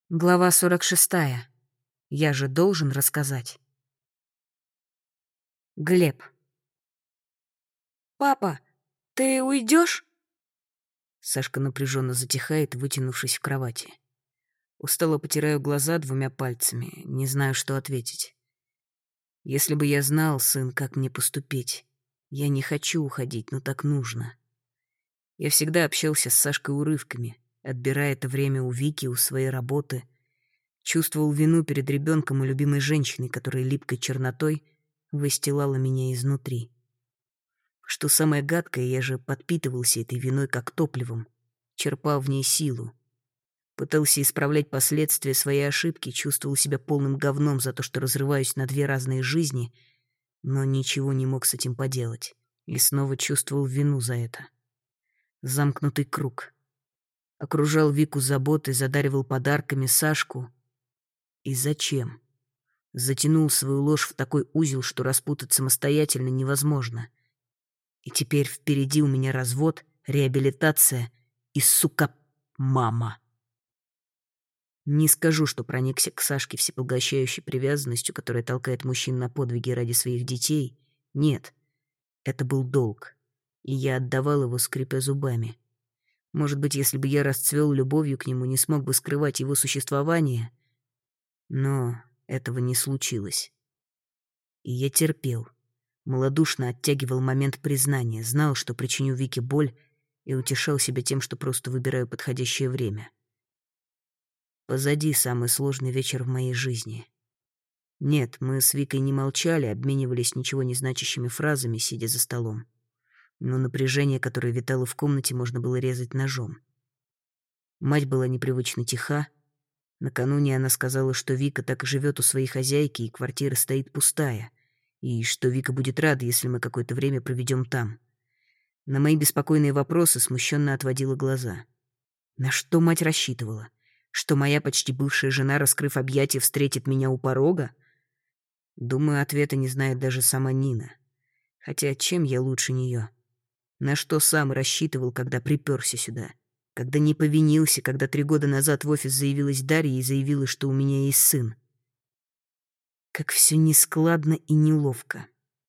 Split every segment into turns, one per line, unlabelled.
Глава 46. Я же должен рассказать. Глеб.
«Папа, ты уйдешь?»
Сашка напряженно затихает, вытянувшись в кровати. Устало потираю глаза двумя пальцами, не знаю, что ответить. Если бы я знал, сын, как мне поступить. Я не хочу уходить, но так нужно. Я всегда общался с Сашкой урывками, отбирая это время у Вики, у своей работы. Чувствовал вину перед ребенком и любимой женщиной, которая липкой чернотой выстилала меня изнутри. Что самое гадкое, я же подпитывался этой виной как топливом, черпал в ней силу. Пытался исправлять последствия своей ошибки, чувствовал себя полным говном за то, что разрываюсь на две разные жизни, но ничего не мог с этим поделать. И снова чувствовал вину за это. Замкнутый круг. Окружал Вику заботой, задаривал подарками Сашку. И зачем? Затянул свою ложь в такой узел, что распутать самостоятельно невозможно. И теперь впереди у меня развод, реабилитация и, сука, мама. Не скажу, что проникся к Сашке всепоглощающей привязанностью, которая толкает мужчин на подвиги ради своих детей. Нет, это был долг, и я отдавал его, скрипя зубами. Может быть, если бы я расцвел любовью к нему, не смог бы скрывать его существование, но этого не случилось. И я терпел, малодушно оттягивал момент признания, знал, что причиню Вике боль, и утешал себя тем, что просто выбираю подходящее время. Позади самый сложный вечер в моей жизни. Нет, мы с Викой не молчали, обменивались ничего не значащими фразами, сидя за столом. Но напряжение, которое витало в комнате, можно было резать ножом. Мать была непривычно тиха. Накануне она сказала, что Вика так и живет у своей хозяйки, и квартира стоит пустая, и что Вика будет рада, если мы какое-то время проведем там. На мои беспокойные вопросы смущенно отводила глаза. На что мать рассчитывала? Что моя почти бывшая жена, раскрыв объятия, встретит меня у порога? Думаю, ответа не знает даже сама Нина. Хотя чем я лучше нее? На что сам рассчитывал, когда приперся сюда? Когда не повинился, когда 3 года назад в офис заявилась Дарья и заявила, что у меня есть сын? Как все нескладно и неловко.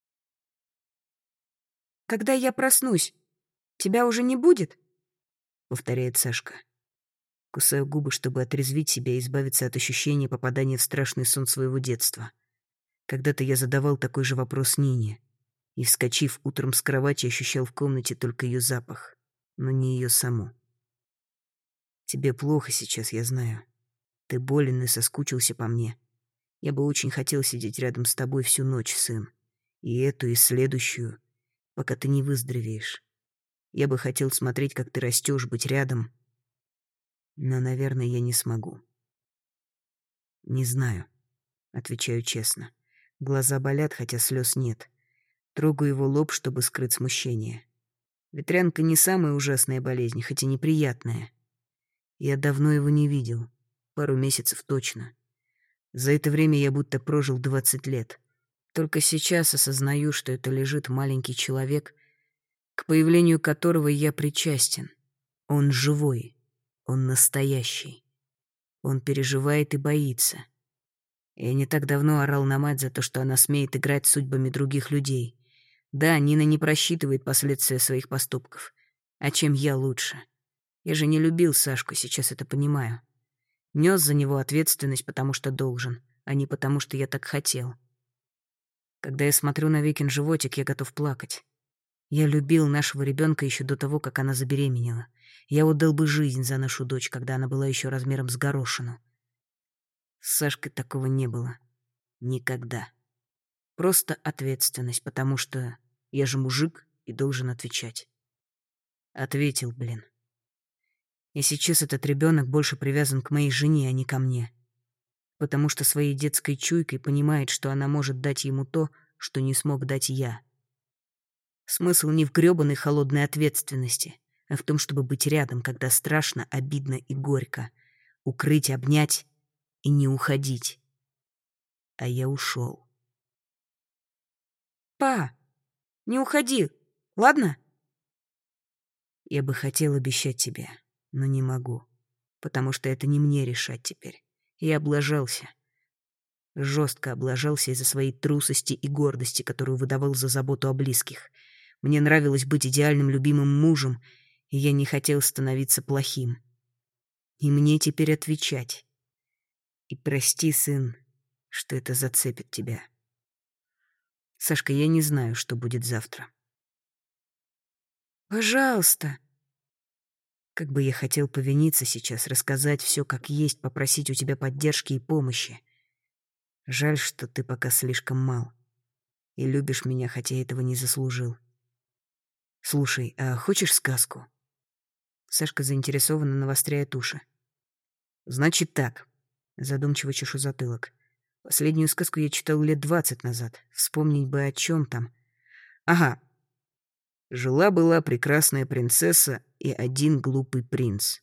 «Когда я проснусь, тебя уже не будет?»
— повторяет Сашка. Кусаю губы, чтобы отрезвить себя и избавиться от ощущения попадания в страшный сон своего детства. Когда-то я задавал такой же вопрос Нине, и, вскочив утром с кровати, ощущал в комнате только ее запах, но не ее саму. Тебе плохо сейчас, я знаю. Ты болен и соскучился по мне. Я бы очень хотел сидеть рядом с тобой всю ночь, сын. И эту, и следующую, пока ты не выздоровеешь. Я бы хотел смотреть, как ты растешь, быть рядом. Но, наверное, я не смогу. Не знаю, отвечаю честно. Глаза болят, хотя слез нет. Трогаю его лоб, чтобы скрыть смущение. Ветрянка не самая ужасная болезнь, хоть и неприятная. Я давно его не видел. Пару месяцев точно. За это время я будто прожил 20 лет. Только сейчас осознаю, что это лежит маленький человек, к появлению которого я причастен. Он живой. Он настоящий. Он переживает и боится. Я не так давно орал на мать за то, что она смеет играть судьбами других людей. Да, Нина не просчитывает последствия своих поступков. А чем я лучше? Я же не любил Сашку, сейчас это понимаю. Нес за него ответственность, потому что должен, а не потому, что я так хотел. Когда я смотрю на Викин животик, я готов плакать. Я любил нашего ребенка еще до того, как она забеременела. Я отдал бы жизнь за нашу дочь, когда она была еще размером с горошину. С Сашкой такого не было. Никогда. Просто ответственность, потому что я же мужик и должен отвечать. Ответил, блин. И сейчас этот ребенок больше привязан к моей жене, а не ко мне. Потому что своей детской чуйкой понимает, что она может дать ему то, что не смог дать я. Смысл не в грёбаной холодной ответственности, а в том, чтобы быть рядом, когда страшно, обидно и горько. Укрыть, обнять и не уходить. А я ушел.
«Па, не уходи, ладно?»
Я бы хотел обещать тебе, но не могу, потому что это не мне решать теперь. И облажался. Жестко облажался из-за своей трусости и гордости, которую выдавал за заботу о близких. Мне нравилось быть идеальным любимым мужем, и я не хотел становиться плохим. И мне теперь отвечать. И прости, сын, что это зацепит тебя. Сашка, я не знаю, что будет завтра.
Пожалуйста.
Как бы я хотел повиниться сейчас, рассказать все как есть, попросить у тебя поддержки и помощи. Жаль, что ты пока слишком мал. И любишь меня, хотя этого не заслужил. Слушай, а хочешь сказку? Сашка заинтересованно навостряет уши. Значит так. Задумчиво чешу затылок. Последнюю сказку я читал лет 20 назад. Вспомнить бы, о чем там. Ага. Жила-была прекрасная принцесса и один глупый принц.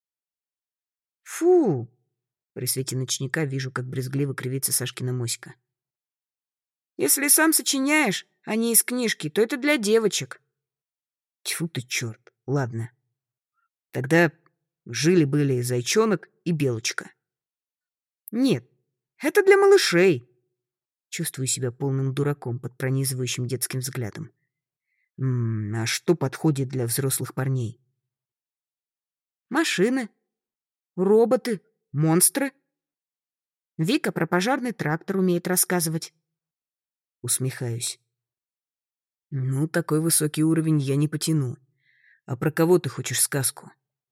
Фу!
При свете ночника вижу, как брезгливо кривится Сашкина моська.
Если сам сочиняешь, а не из книжки, то это для девочек.
Тьфу ты, черт. Ладно. Тогда жили-были зайчонок и белочка.
Нет, это для малышей.
Чувствую себя полным дураком под пронизывающим детским взглядом. А что подходит для взрослых парней?
Машины, роботы, монстры. Вика про пожарный трактор умеет рассказывать.
Усмехаюсь. Ну, такой высокий уровень я не потяну. А про кого ты хочешь сказку?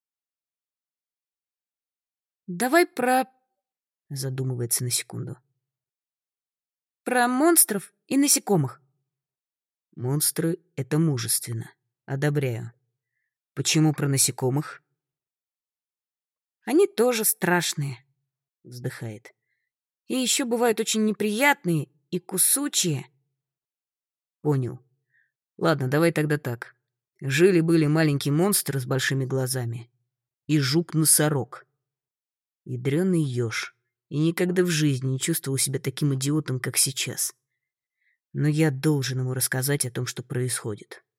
Давай про...
Задумывается на секунду.
Про монстров и насекомых.
Монстры — это мужественно. Одобряю. Почему про насекомых?
Они тоже страшные.
Вздыхает.
И еще бывают очень неприятные и кусучие.
Понял. Ладно, давай тогда так. Жили-были маленький монстр с большими глазами и жук-носорог. Ядрёный ёж. И никогда в жизни не чувствовал себя таким идиотом, как сейчас. Но я должен ему рассказать о том, что происходит.